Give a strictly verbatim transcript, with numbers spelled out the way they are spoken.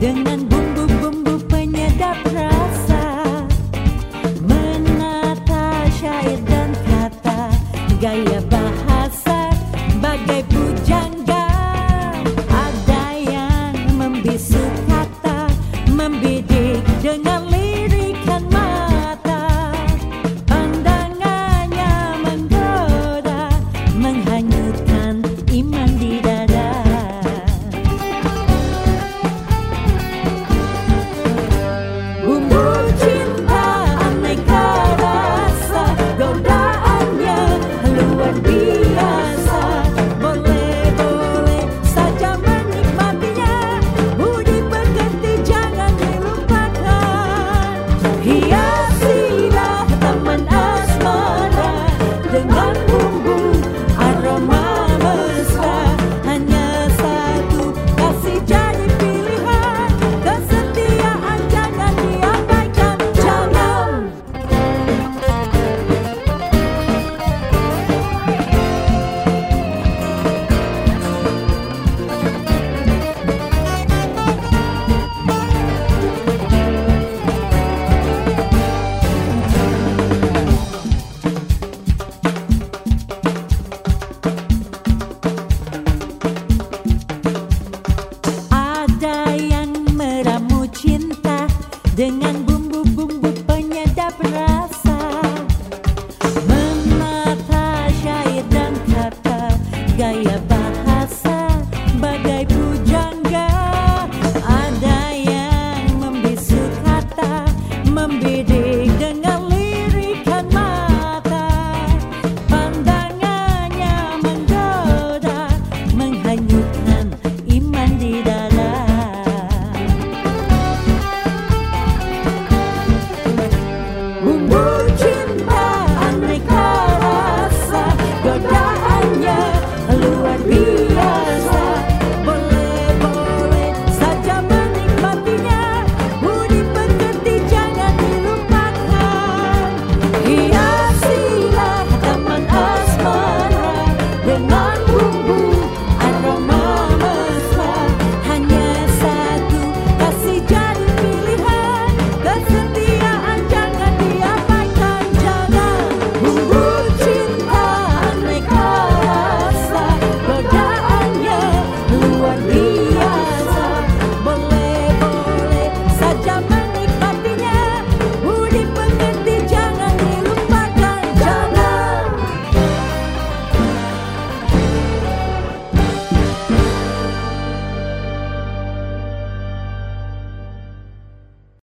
dengan bumbu-bumbu penyedap rasa, menata syair dan kata, gaya bahasa bagai pujangga. Ada yang membisu kata, membidik dengan lirikan mata, pandangannya menggoda, menghanyutkan iman di dada. Bumbu cinta aneka rasa, godaannya luar biasa. Boleh-boleh saja menikmatinya, budi pekerti jangan dilupakan. Hiasilah taman asmara dengan bumbu aroma mesra. Hanya satu kasih jadi pilihan, kesetiaan jangan diabaikan, jangan. Ada yang meramu cinta dengan